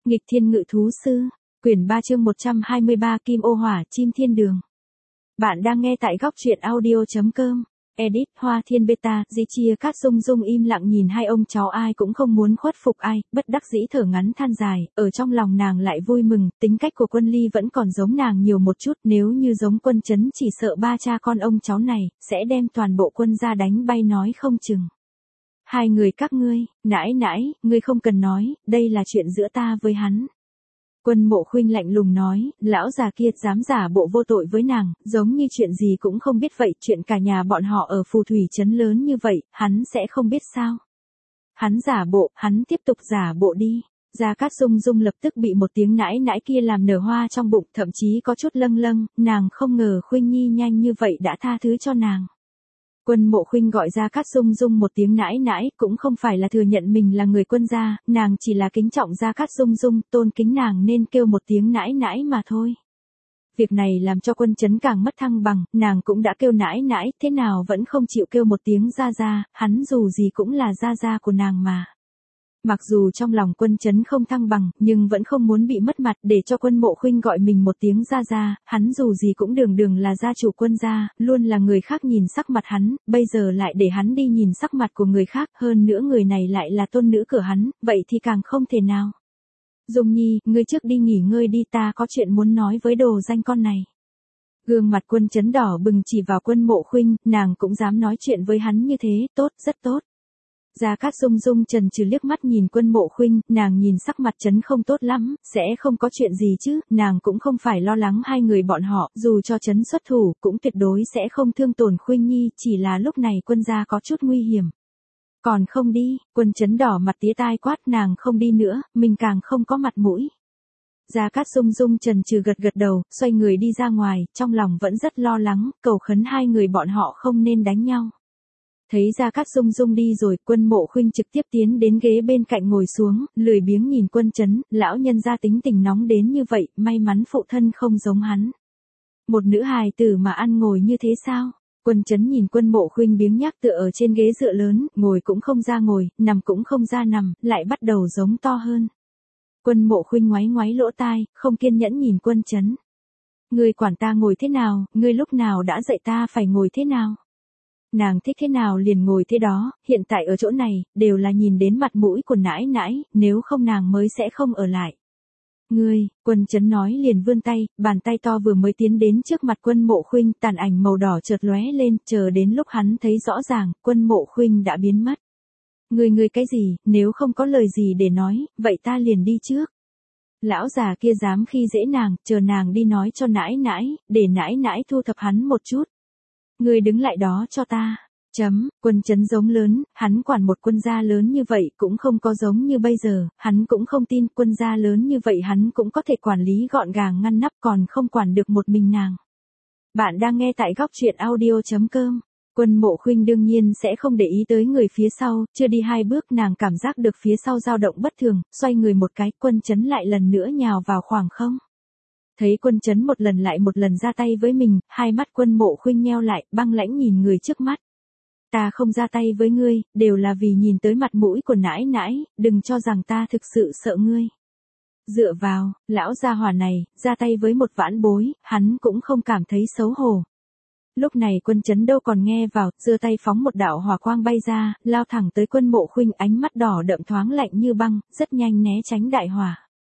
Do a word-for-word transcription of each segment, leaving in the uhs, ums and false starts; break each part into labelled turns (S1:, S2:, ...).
S1: Nghịch thiên ngự thú sư, quyển ba chương một trăm hai mươi ba Kim ô hỏa chim thiên đường. Bạn đang nghe tại góc truyện audio.com. Edit Hoa Thiên Beta, Di Chia Cát Dung Dung im lặng nhìn hai ông cháu ai cũng không muốn khuất phục ai, bất đắc dĩ thở ngắn than dài, ở trong lòng nàng lại vui mừng, tính cách của Quân Ly vẫn còn giống nàng nhiều một chút, nếu như giống Quân Chấn chỉ sợ ba cha con ông cháu này, sẽ đem toàn bộ quân gia đánh bay nói không chừng. Hai người các ngươi, nãi nãi, ngươi không cần nói, đây là chuyện giữa ta với hắn. Quân Mộ Khuynh lạnh lùng nói, lão già kia dám giả bộ vô tội với nàng, giống như chuyện gì cũng không biết vậy, chuyện cả nhà bọn họ ở phù thủy trấn lớn như vậy, hắn sẽ không biết sao. Hắn giả bộ, hắn tiếp tục giả bộ đi. Gia Cát Dung Dung lập tức bị một tiếng nãi nãi kia làm nở hoa trong bụng, thậm chí có chút lâng lâng, nàng không ngờ Khuynh Nhi nhanh như vậy đã tha thứ cho nàng. Quân Mộ Khuynh gọi Gia Cát Dung Dung một tiếng nãi nãi, cũng không phải là thừa nhận mình là người quân gia, nàng chỉ là kính trọng Gia Cát Dung Dung, tôn kính nàng nên kêu một tiếng nãi nãi mà thôi. Việc này làm cho Quân Chấn càng mất thăng bằng, nàng cũng đã kêu nãi nãi, thế nào vẫn không chịu kêu một tiếng gia gia, hắn dù gì cũng là gia gia của nàng mà. Mặc dù trong lòng Quân Chấn không thăng bằng, nhưng vẫn không muốn bị mất mặt, để cho Quân Mộ Khuynh gọi mình một tiếng gia gia, hắn dù gì cũng đường đường là gia chủ quân gia, luôn là người khác nhìn sắc mặt hắn, bây giờ lại để hắn đi nhìn sắc mặt của người khác, hơn nữa người này lại là tôn nữ của hắn, vậy thì càng không thể nào. Dung Nhi, ngươi trước đi nghỉ ngơi đi, ta có chuyện muốn nói với đồ danh con này. Gương mặt Quân Chấn đỏ bừng chỉ vào Quân Mộ Khuynh, nàng cũng dám nói chuyện với hắn như thế, tốt, rất tốt. Gia Cát Dung Dung trần trừ liếc mắt nhìn Quân Mộ Khuynh, nàng nhìn sắc mặt Chấn không tốt lắm, sẽ không có chuyện gì chứ, nàng cũng không phải lo lắng hai người bọn họ, dù cho Chấn xuất thủ, cũng tuyệt đối sẽ không thương tổn Khuynh Nhi, chỉ là lúc này quân gia có chút nguy hiểm. Còn không đi, Quân Chấn đỏ mặt tía tai quát, nàng không đi nữa, mình càng không có mặt mũi. Gia Cát Dung Dung trần trừ gật gật đầu, xoay người đi ra ngoài, trong lòng vẫn rất lo lắng, cầu khấn hai người bọn họ không nên đánh nhau. Thấy Gia Cát Dung Dung đi rồi, Quân Mộ Khuynh trực tiếp tiến đến ghế bên cạnh ngồi xuống, lười biếng nhìn Quân Chấn, lão nhân gia tính tình nóng đến như vậy, may mắn phụ thân không giống hắn. Một nữ hài tử mà ăn ngồi như thế sao? Quân Chấn nhìn Quân Mộ Khuynh biếng nhác tựa ở trên ghế dựa lớn, ngồi cũng không ra ngồi, nằm cũng không ra nằm, lại bắt đầu giống to hơn. Quân Mộ Khuynh ngoáy ngoáy lỗ tai, không kiên nhẫn nhìn Quân Chấn. Ngươi quản ta ngồi thế nào, ngươi lúc nào đã dạy ta phải ngồi thế nào? Nàng thích thế nào liền ngồi thế đó, hiện tại ở chỗ này, đều là nhìn đến mặt mũi của nãi nãi, nếu không nàng mới sẽ không ở lại. Ngươi, Quân Chấn nói liền vươn tay, bàn tay to vừa mới tiến đến trước mặt Quân Mộ Khuynh, tàn ảnh màu đỏ chợt lóe lên, chờ đến lúc hắn thấy rõ ràng, Quân Mộ Khuynh đã biến mất. Ngươi ngươi cái gì, nếu không có lời gì để nói, vậy ta liền đi trước. Lão già kia dám khi dễ nàng, chờ nàng đi nói cho nãi nãi, để nãi nãi thu thập hắn một chút. Ngươi đứng lại đó cho ta. Chấm, Quân Chấn giống lớn, hắn quản một quân gia lớn như vậy cũng không có giống như bây giờ, hắn cũng không tin quân gia lớn như vậy hắn cũng có thể quản lý gọn gàng ngăn nắp còn không quản được một mình nàng. Bạn đang nghe tại góc truyện audio.com. Quân Mộ Khuynh đương nhiên sẽ không để ý tới người phía sau, chưa đi hai bước nàng cảm giác được phía sau dao động bất thường, xoay người một cái, Quân Chấn lại lần nữa nhào vào khoảng không. Thấy Quân Chấn một lần lại một lần ra tay với mình, hai mắt Quân Mộ Khuynh nheo lại, băng lãnh nhìn người trước mắt. Ta không ra tay với ngươi, đều là vì nhìn tới mặt mũi của nãi nãi, đừng cho rằng ta thực sự sợ ngươi. Dựa vào, lão gia hỏa này, ra tay với một vãn bối, hắn cũng không cảm thấy xấu hổ. Lúc này Quân Chấn đâu còn nghe vào, giơ tay phóng một đạo hỏa quang bay ra, lao thẳng tới Quân Mộ Khuynh, ánh mắt đỏ đậm thoáng lạnh như băng, rất nhanh né tránh đại hỏa.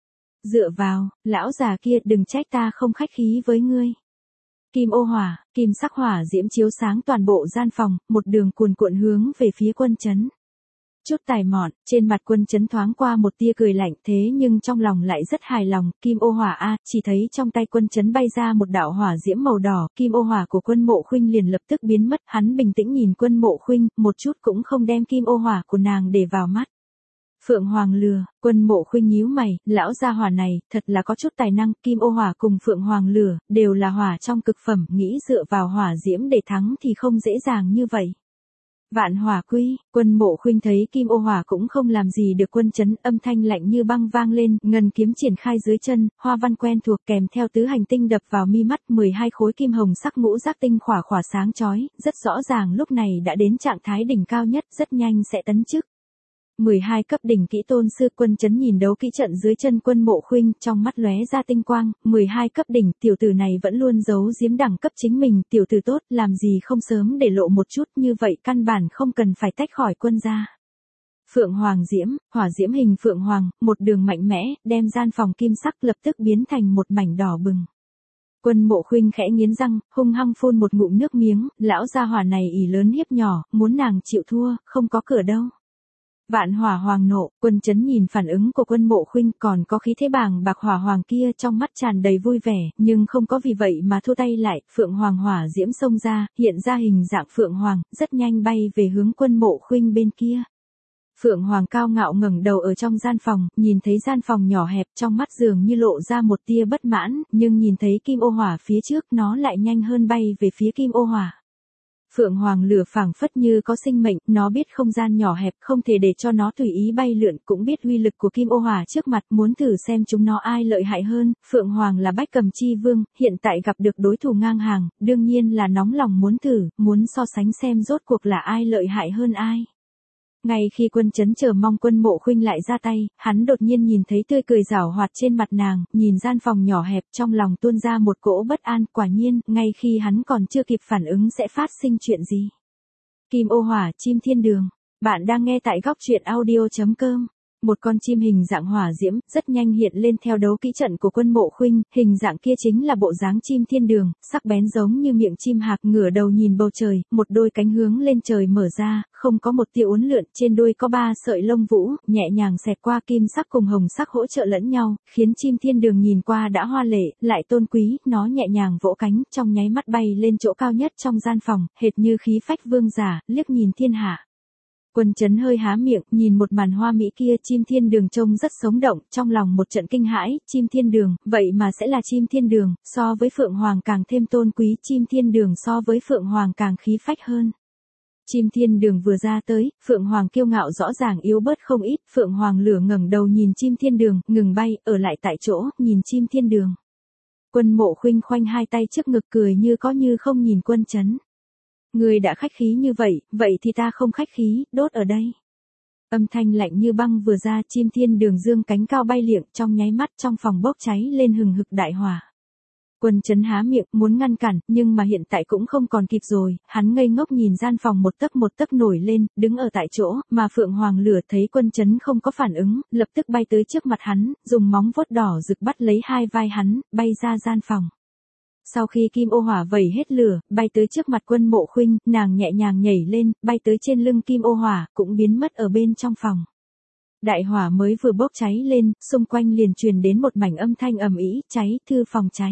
S1: Dựa vào, lão già kia, đừng trách ta không khách khí với ngươi. Kim ô hỏa, kim sắc hỏa diễm chiếu sáng toàn bộ gian phòng, một đường cuồn cuộn hướng về phía Quân Chấn. Chút tài mọn, trên mặt Quân Chấn thoáng qua một tia cười lạnh, thế nhưng trong lòng lại rất hài lòng, kim ô hỏa a, chỉ thấy trong tay Quân Chấn bay ra một đạo hỏa diễm màu đỏ, kim ô hỏa của Quân Mộ Khuynh liền lập tức biến mất, hắn bình tĩnh nhìn Quân Mộ Khuynh, một chút cũng không đem kim ô hỏa của nàng để vào mắt. Phượng Hoàng lừa, Quân Mộ Khuynh nhíu mày, lão gia hỏa này, thật là có chút tài năng, kim ô hỏa cùng Phượng Hoàng lửa, đều là hỏa trong cực phẩm, nghĩ dựa vào hỏa diễm để thắng thì không dễ dàng như vậy. Vạn hỏa quy, Quân Mộ Khuynh thấy kim ô hỏa cũng không làm gì được Quân Chấn, âm thanh lạnh như băng vang lên, ngân kiếm triển khai dưới chân, hoa văn quen thuộc kèm theo tứ hành tinh đập vào mi mắt, mười hai khối kim hồng sắc ngũ giác tinh khỏa khỏa sáng chói, rất rõ ràng lúc này đã đến trạng thái đỉnh cao nhất, rất nhanh sẽ tấn chức. mười hai cấp đỉnh kỹ tôn sư. Quân Chấn nhìn đấu kỹ trận dưới chân Quân Mộ Khuynh, trong mắt lóe ra tinh quang, mười hai cấp đỉnh, tiểu tử này vẫn luôn giấu giếm đẳng cấp chính mình, tiểu tử tốt, làm gì không sớm để lộ một chút, như vậy căn bản không cần phải tách khỏi quân gia. Phượng Hoàng Diễm, hỏa diễm hình Phượng Hoàng, một đường mạnh mẽ, đem gian phòng kim sắc lập tức biến thành một mảnh đỏ bừng. Quân Mộ Khuynh khẽ nghiến răng, hung hăng phun một ngụm nước miếng, lão gia hỏa này ỷ lớn hiếp nhỏ, muốn nàng chịu thua, không có cửa đâu. Vạn Hỏa Hoàng nộ. Quân Chấn nhìn phản ứng của Quân Mộ Khuynh, còn có khí thế bàng bạc hỏa hoàng kia, trong mắt tràn đầy vui vẻ, nhưng không có vì vậy mà thua tay lại. Phượng Hoàng hỏa diễm xông ra, hiện ra hình dạng Phượng Hoàng, rất nhanh bay về hướng Quân Mộ Khuynh bên kia. Phượng Hoàng cao ngạo ngẩng đầu ở trong gian phòng, nhìn thấy gian phòng nhỏ hẹp, trong mắt dường như lộ ra một tia bất mãn, nhưng nhìn thấy kim ô hỏa phía trước, nó lại nhanh hơn bay về phía kim ô hỏa. Phượng Hoàng lửa phảng phất như có sinh mệnh, nó biết không gian nhỏ hẹp, không thể để cho nó tùy ý bay lượn, cũng biết uy lực của kim ô hỏa trước mặt, muốn thử xem chúng nó ai lợi hại hơn. Phượng Hoàng là Bách Cầm Chi Vương, hiện tại gặp được đối thủ ngang hàng, đương nhiên là nóng lòng muốn thử, muốn so sánh xem rốt cuộc là ai lợi hại hơn ai. Ngay khi Quân Chấn chờ mong Quân Mộ Khuynh lại ra tay, hắn đột nhiên nhìn thấy tươi cười giảo hoạt trên mặt nàng, nhìn gian phòng nhỏ hẹp, trong lòng tuôn ra một cỗ bất an. Quả nhiên, ngay khi hắn còn chưa kịp phản ứng sẽ phát sinh chuyện gì. Kim ô hỏa, chim thiên đường. Bạn đang nghe tại góc truyện audio chấm com. Một con chim hình dạng hỏa diễm, rất nhanh hiện lên theo đấu kỹ trận của Quân Mộ Khuynh, hình dạng kia chính là bộ dáng chim thiên đường, sắc bén giống như miệng chim hạc, ngửa đầu nhìn bầu trời, một đôi cánh hướng lên trời mở ra, không có một tia uốn lượn, trên đuôi có ba sợi lông vũ, nhẹ nhàng xẹt qua kim sắc cùng hồng sắc hỗ trợ lẫn nhau, khiến chim thiên đường nhìn qua đã hoa lệ, lại tôn quý, nó nhẹ nhàng vỗ cánh, trong nháy mắt bay lên chỗ cao nhất trong gian phòng, hệt như khí phách vương giả, liếc nhìn thiên hạ. Quân Chấn hơi há miệng, nhìn một màn hoa mỹ kia, chim thiên đường trông rất sống động, trong lòng một trận kinh hãi, chim thiên đường, vậy mà sẽ là chim thiên đường, so với Phượng Hoàng càng thêm tôn quý, chim thiên đường so với Phượng Hoàng càng khí phách hơn. Chim thiên đường vừa ra tới, Phượng Hoàng kiêu ngạo rõ ràng yếu bớt không ít, Phượng Hoàng lửa ngẩng đầu nhìn chim thiên đường, ngừng bay, ở lại tại chỗ, nhìn chim thiên đường. Quân Mộ Khuynh khoanh hai tay trước ngực cười như có như không nhìn Quân Chấn. Người đã khách khí như vậy, vậy thì ta không khách khí, đốt ở đây. Âm thanh lạnh như băng vừa ra, chim thiên đường dương cánh cao bay liệng, trong nháy mắt trong phòng bốc cháy lên hừng hực đại hỏa. Quân Chấn há miệng, muốn ngăn cản, nhưng mà hiện tại cũng không còn kịp rồi, hắn ngây ngốc nhìn gian phòng một tấc một tấc nổi lên, đứng ở tại chỗ, mà Phượng Hoàng lửa thấy Quân Chấn không có phản ứng, lập tức bay tới trước mặt hắn, dùng móng vuốt đỏ rực bắt lấy hai vai hắn, bay ra gian phòng. Sau khi kim ô hỏa vẩy hết lửa, bay tới trước mặt Quân Mộ Khuynh, nàng nhẹ nhàng nhảy lên, bay tới trên lưng kim ô hỏa, cũng biến mất ở bên trong phòng. Đại hỏa mới vừa bốc cháy lên, xung quanh liền truyền đến một mảnh âm thanh ầm ĩ, cháy, thư phòng cháy.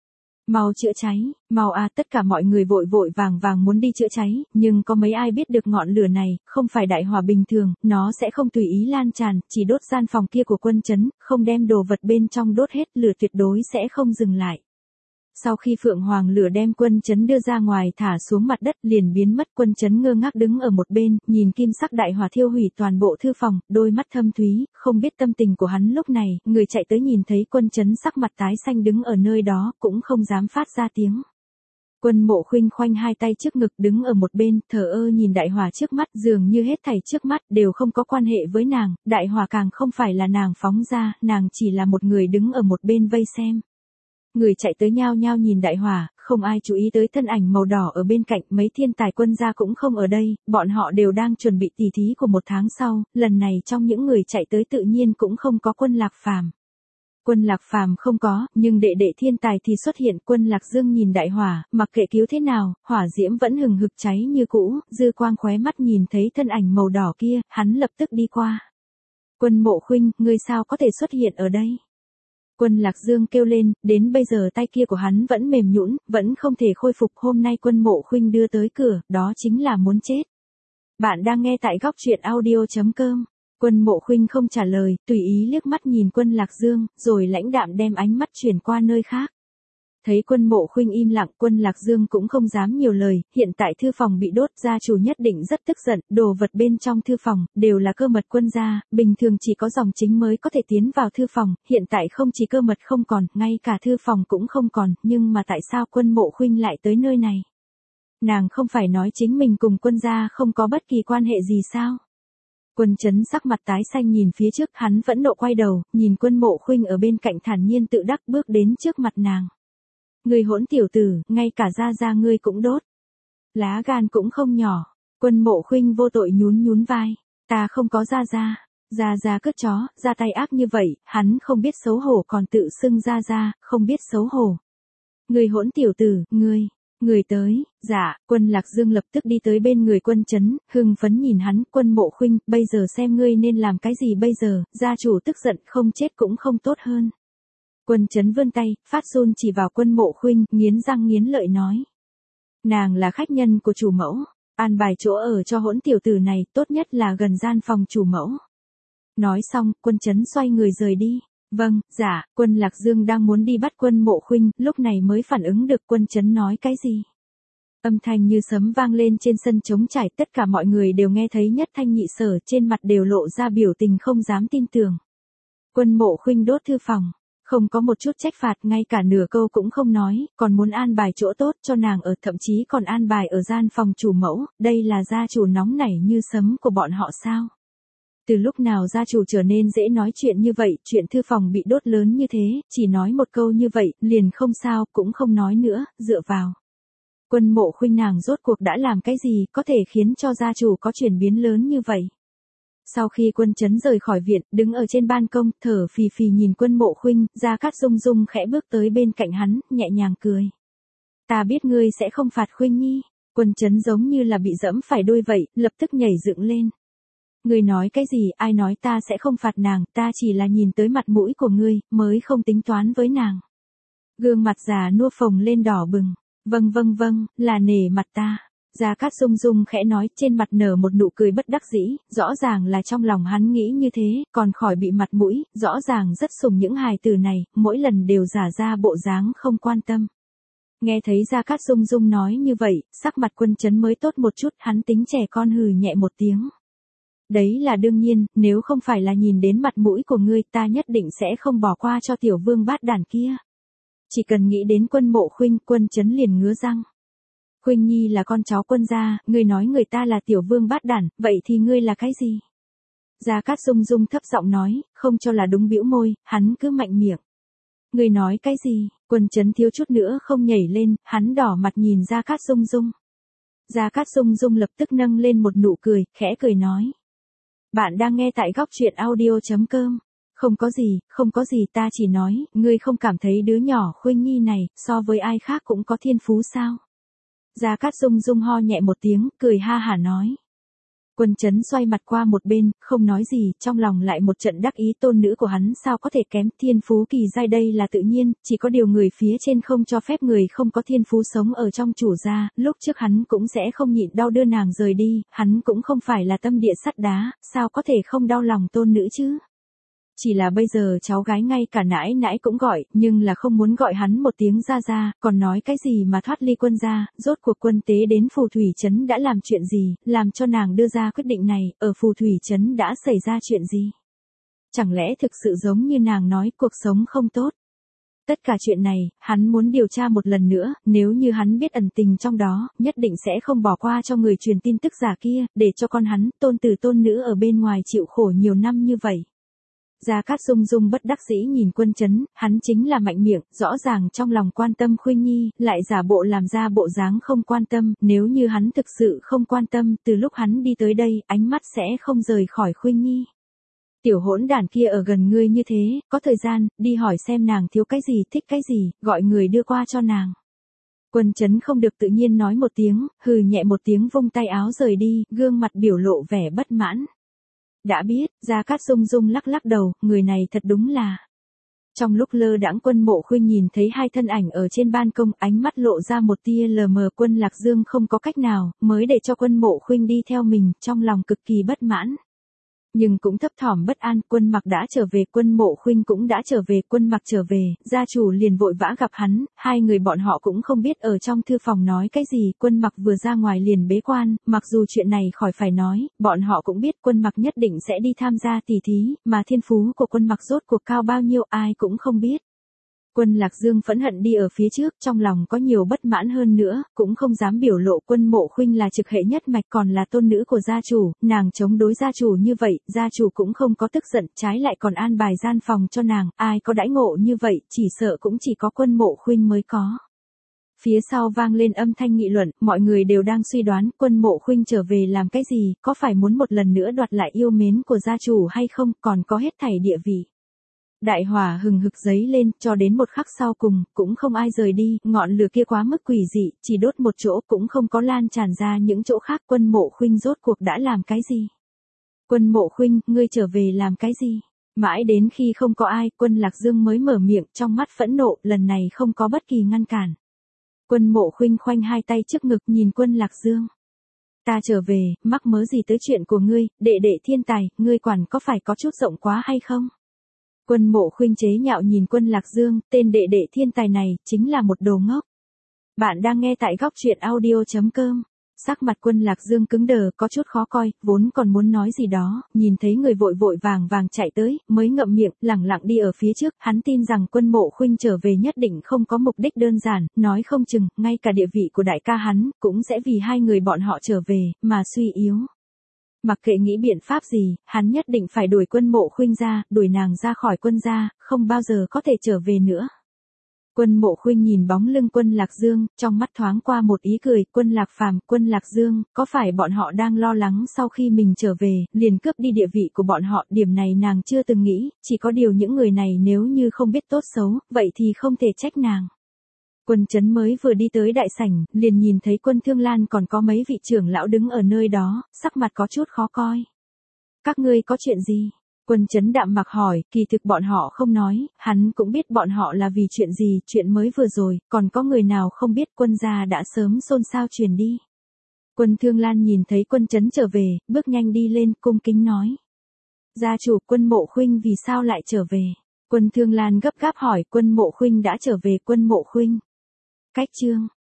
S1: Mau chữa cháy, mau à, tất cả mọi người vội vội vàng vàng muốn đi chữa cháy, nhưng có mấy ai biết được ngọn lửa này, không phải đại hỏa bình thường, nó sẽ không tùy ý lan tràn, chỉ đốt gian phòng kia của Quân Chấn, không đem đồ vật bên trong đốt hết, lửa tuyệt đối sẽ không dừng lại. Sau khi Phượng Hoàng lửa đem Quân Chấn đưa ra ngoài thả xuống mặt đất liền biến mất, Quân Chấn ngơ ngác đứng ở một bên, nhìn kim sắc đại hỏa thiêu hủy toàn bộ thư phòng, đôi mắt thâm thúy, không biết tâm tình của hắn lúc này, người chạy tới nhìn thấy Quân Chấn sắc mặt tái xanh đứng ở nơi đó, cũng không dám phát ra tiếng. Quân Mộ Khuynh khoanh hai tay trước ngực đứng ở một bên, thờ ơ nhìn đại hỏa trước mắt, dường như hết thảy trước mắt đều không có quan hệ với nàng, đại hỏa càng không phải là nàng phóng ra, nàng chỉ là một người đứng ở một bên vây xem. Người chạy tới nhao nhao nhìn đại hỏa, không ai chú ý tới thân ảnh màu đỏ ở bên cạnh, mấy thiên tài quân gia cũng không ở đây, bọn họ đều đang chuẩn bị tỉ thí của một tháng sau, lần này trong những người chạy tới tự nhiên cũng không có Quân Lạc Phàm. Quân Lạc Phàm không có, nhưng đệ đệ thiên tài thì xuất hiện. Quân Lạc Dương nhìn đại hỏa, mặc kệ cứu thế nào, hỏa diễm vẫn hừng hực cháy như cũ, dư quang khóe mắt nhìn thấy thân ảnh màu đỏ kia, hắn lập tức đi qua. Quân Mộ Khuynh, ngươi sao có thể xuất hiện ở đây? Quân Lạc Dương kêu lên, đến bây giờ tay kia của hắn vẫn mềm nhũn, vẫn không thể khôi phục, hôm nay Quân Mộ Khuynh đưa tới cửa, đó chính là muốn chết. Bạn đang nghe tại góc truyện audio chấm com. Quân Mộ Khuynh không trả lời, tùy ý liếc mắt nhìn Quân Lạc Dương, rồi lãnh đạm đem ánh mắt chuyển qua nơi khác. Thấy Quân Mộ Khuynh im lặng, Quân Lạc Dương cũng không dám nhiều lời, hiện tại thư phòng bị đốt, gia chủ nhất định rất tức giận, đồ vật bên trong thư phòng, đều là cơ mật quân gia, bình thường chỉ có dòng chính mới có thể tiến vào thư phòng, hiện tại không chỉ cơ mật không còn, ngay cả thư phòng cũng không còn, nhưng mà tại sao Quân Mộ Khuynh lại tới nơi này? Nàng không phải nói chính mình cùng quân gia không có bất kỳ quan hệ gì sao? Quân Chấn sắc mặt tái xanh nhìn phía trước, hắn vẫn nộ quay đầu, nhìn Quân Mộ Khuynh ở bên cạnh thản nhiên tự đắc bước đến trước mặt nàng. Ngươi hỗn tiểu tử, ngay cả gia gia ngươi cũng đốt. Lá gan cũng không nhỏ. Quân Mộ Khuynh vô tội nhún nhún vai. Ta không có gia gia. Gia gia cất chó, ra tay ác như vậy, hắn không biết xấu hổ còn tự xưng gia gia, không biết xấu hổ. Ngươi hỗn tiểu tử, ngươi. Người tới, dạ, Quân Lạc Dương lập tức đi tới bên người Quân Chấn, hưng phấn nhìn hắn, Quân Mộ Khuynh, bây giờ xem ngươi nên làm cái gì bây giờ, gia chủ tức giận không chết cũng không tốt hơn. Quân Chấn vươn tay, phát run chỉ vào Quân Mộ Khuynh, nghiến răng nghiến lợi nói. Nàng là khách nhân của chủ mẫu, an bài chỗ ở cho hỗn tiểu tử này, tốt nhất là gần gian phòng chủ mẫu. Nói xong, Quân Chấn xoay người rời đi. Vâng, dạ, Quân Lạc Dương đang muốn đi bắt Quân Mộ Khuynh, lúc này mới phản ứng được Quân Chấn nói cái gì. Âm thanh như sấm vang lên trên sân trống trải, tất cả mọi người đều nghe thấy nhất thanh nhị sở, trên mặt đều lộ ra biểu tình không dám tin tưởng. Quân Mộ Khuynh đốt thư phòng, không có một chút trách phạt, ngay cả nửa câu cũng không nói, còn muốn an bài chỗ tốt cho nàng ở, thậm chí còn an bài ở gian phòng chủ mẫu, đây là gia chủ nóng nảy như sấm của bọn họ sao? Từ lúc nào gia chủ trở nên dễ nói chuyện như vậy, chuyện thư phòng bị đốt lớn như thế, chỉ nói một câu như vậy, liền không sao, cũng không nói nữa, dựa vào. Quân Mộ Khuynh nàng rốt cuộc đã làm cái gì, có thể khiến cho gia chủ có chuyển biến lớn như vậy. Sau khi Quân Chấn rời khỏi viện, đứng ở trên ban công, thở phì phì nhìn Quân Mộ Khuynh, Gia Cát Dung Dung khẽ bước tới bên cạnh hắn, nhẹ nhàng cười. Ta biết ngươi sẽ không phạt Khuynh Nhi. Quân Chấn giống như là bị dẫm phải đôi vậy, lập tức nhảy dựng lên. Ngươi nói cái gì, ai nói ta sẽ không phạt nàng, ta chỉ là nhìn tới mặt mũi của ngươi, mới không tính toán với nàng. Gương mặt già nua phồng lên đỏ bừng. Vâng vâng vâng, là nể mặt ta. Gia Cát Dung Dung khẽ nói, trên mặt nở một nụ cười bất đắc dĩ, rõ ràng là trong lòng hắn nghĩ như thế, còn khỏi bị mặt mũi, rõ ràng rất sùng những hài tử này, mỗi lần đều giả ra bộ dáng không quan tâm. Nghe thấy Gia Cát Dung Dung nói như vậy, sắc mặt Quân Chấn mới tốt một chút, hắn tính trẻ con hừ nhẹ một tiếng. Đấy là đương nhiên, nếu không phải là nhìn đến mặt mũi của ngươi, ta nhất định sẽ không bỏ qua cho tiểu vương bát đản kia. Chỉ cần nghĩ đến Quân Mộ Khuynh, Quân Chấn liền ngứa răng. Khuynh Nhi là con cháu Quân gia, ngươi nói người ta là tiểu vương bát đản, vậy thì ngươi là cái gì? Gia Cát Dung Dung thấp giọng nói, không cho là đúng, bĩu môi, hắn cứ mạnh miệng. Ngươi nói cái gì? Quân Chấn thiếu chút nữa không nhảy lên, hắn đỏ mặt nhìn Gia Cát Dung Dung. Gia Cát Dung Dung lập tức nâng lên một nụ cười, khẽ cười nói. Bạn đang nghe tại góc truyện audio chấm com. Không có gì, không có gì, ta chỉ nói, ngươi không cảm thấy đứa nhỏ Khuynh Nhi này, so với ai khác cũng có thiên phú sao? Gia Cát Dung Dung ho nhẹ một tiếng, cười ha hả nói. Quân Chấn xoay mặt qua một bên, không nói gì, trong lòng lại một trận đắc ý, tôn nữ của hắn sao có thể kém, thiên phú kỳ giai đây là tự nhiên, chỉ có điều người phía trên không cho phép người không có thiên phú sống ở trong chủ gia, lúc trước hắn cũng sẽ không nhịn đau đưa nàng rời đi, hắn cũng không phải là tâm địa sắt đá, sao có thể không đau lòng tôn nữ chứ? Chỉ là bây giờ cháu gái ngay cả nãi nãi cũng gọi, nhưng là không muốn gọi hắn một tiếng ra ra, còn nói cái gì mà thoát ly Quân gia, rốt cuộc Quân Tế đến Phù Thủy Trấn đã làm chuyện gì, làm cho nàng đưa ra quyết định này, ở Phù Thủy Trấn đã xảy ra chuyện gì? Chẳng lẽ thực sự giống như nàng nói, cuộc sống không tốt? Tất cả chuyện này, hắn muốn điều tra một lần nữa, nếu như hắn biết ẩn tình trong đó, nhất định sẽ không bỏ qua cho người truyền tin tức giả kia, để cho con hắn, tôn tử tôn nữ ở bên ngoài chịu khổ nhiều năm như vậy. Gia Cát Dung Dung bất đắc dĩ nhìn Quân Chấn, hắn chính là mạnh miệng, rõ ràng trong lòng quan tâm Khuynh Nhi, lại giả bộ làm ra bộ dáng không quan tâm, nếu như hắn thực sự không quan tâm, từ lúc hắn đi tới đây, ánh mắt sẽ không rời khỏi Khuynh Nhi. Tiểu hỗn đản kia ở gần ngươi như thế, có thời gian, đi hỏi xem nàng thiếu cái gì, thích cái gì, gọi người đưa qua cho nàng. Quân Chấn không được tự nhiên nói một tiếng, hừ nhẹ một tiếng vung tay áo rời đi, gương mặt biểu lộ vẻ bất mãn. Đã biết, Gia Cát Dung Dung lắc lắc đầu, người này thật đúng là. Trong lúc lơ đãng Quân Mộ Khuynh nhìn thấy hai thân ảnh ở trên ban công, ánh mắt lộ ra một tia lờ mờ, Quân Lạc Dương không có cách nào, mới để cho Quân Mộ Khuynh đi theo mình, trong lòng cực kỳ bất mãn. Nhưng cũng thấp thỏm bất an, Quân Mặc đã trở về, Quân Mộ Khuynh cũng đã trở về, Quân Mặc trở về, gia chủ liền vội vã gặp hắn, hai người bọn họ cũng không biết ở trong thư phòng nói cái gì, Quân Mặc vừa ra ngoài liền bế quan, mặc dù chuyện này khỏi phải nói, bọn họ cũng biết Quân Mặc nhất định sẽ đi tham gia tỷ thí, mà thiên phú của Quân Mặc rốt cuộc cao bao nhiêu ai cũng không biết. Quân Lạc Dương phẫn hận đi ở phía trước, trong lòng có nhiều bất mãn hơn nữa, cũng không dám biểu lộ. Quân Mộ Khuynh là trực hệ nhất mạch, còn là tôn nữ của gia chủ, nàng chống đối gia chủ như vậy, gia chủ cũng không có tức giận, trái lại còn an bài gian phòng cho nàng, ai có đãi ngộ như vậy, chỉ sợ cũng chỉ có Quân Mộ Khuynh mới có. Phía sau vang lên âm thanh nghị luận, mọi người đều đang suy đoán Quân Mộ Khuynh trở về làm cái gì, có phải muốn một lần nữa đoạt lại yêu mến của gia chủ hay không, còn có hết thảy địa vị. Đại hỏa hừng hực giấy lên, cho đến một khắc sau cùng, cũng không ai rời đi, ngọn lửa kia quá mức quỷ dị, chỉ đốt một chỗ, cũng không có lan tràn ra những chỗ khác. Quân Mộ Khuynh rốt cuộc đã làm cái gì? Quân Mộ Khuynh, ngươi trở về làm cái gì? Mãi đến khi không có ai, Quân Lạc Dương mới mở miệng, trong mắt phẫn nộ, lần này không có bất kỳ ngăn cản. Quân Mộ Khuynh khoanh hai tay trước ngực nhìn Quân Lạc Dương. Ta trở về, mắc mớ gì tới chuyện của ngươi, đệ đệ thiên tài, ngươi quản có phải có chút rộng quá hay không? Quân Mộ Khuynh chế nhạo nhìn Quân Lạc Dương, tên đệ đệ thiên tài này, chính là một đồ ngốc. Bạn đang nghe tại góc truyện audio chấm com. Sắc mặt Quân Lạc Dương cứng đờ, có chút khó coi, vốn còn muốn nói gì đó, nhìn thấy người vội vội vàng vàng chạy tới, mới ngậm miệng, lẳng lặng đi ở phía trước, hắn tin rằng Quân Mộ Khuynh trở về nhất định không có mục đích đơn giản, nói không chừng, ngay cả địa vị của đại ca hắn, cũng sẽ vì hai người bọn họ trở về, mà suy yếu. Mặc kệ nghĩ biện pháp gì, hắn nhất định phải đuổi Quân Mộ Khuynh ra, đuổi nàng ra khỏi quân gia, không bao giờ có thể trở về nữa. Quân Mộ Khuynh nhìn bóng lưng Quân Lạc Dương, trong mắt thoáng qua một ý cười, Quân Lạc Phàm, Quân Lạc Dương, có phải bọn họ đang lo lắng sau khi mình trở về, liền cướp đi địa vị của bọn họ, điểm này nàng chưa từng nghĩ, chỉ có điều những người này nếu như không biết tốt xấu, vậy thì không thể trách nàng. Quân Chấn mới vừa đi tới đại sảnh, liền nhìn thấy Quân Thương Lan còn có mấy vị trưởng lão đứng ở nơi đó, sắc mặt có chút khó coi. Các ngươi có chuyện gì? Quân Chấn đạm mặc hỏi, kỳ thực bọn họ không nói, hắn cũng biết bọn họ là vì chuyện gì, chuyện mới vừa rồi, còn có người nào không biết. Quân gia đã sớm xôn xao truyền đi. Quân Thương Lan nhìn thấy Quân Chấn trở về, bước nhanh đi lên, cung kính nói. Gia chủ, Quân Mộ Khuynh vì sao lại trở về? Quân Thương Lan gấp gáp hỏi, Quân Mộ Khuynh đã trở về. Quân Mộ Khuynh. Cách chương.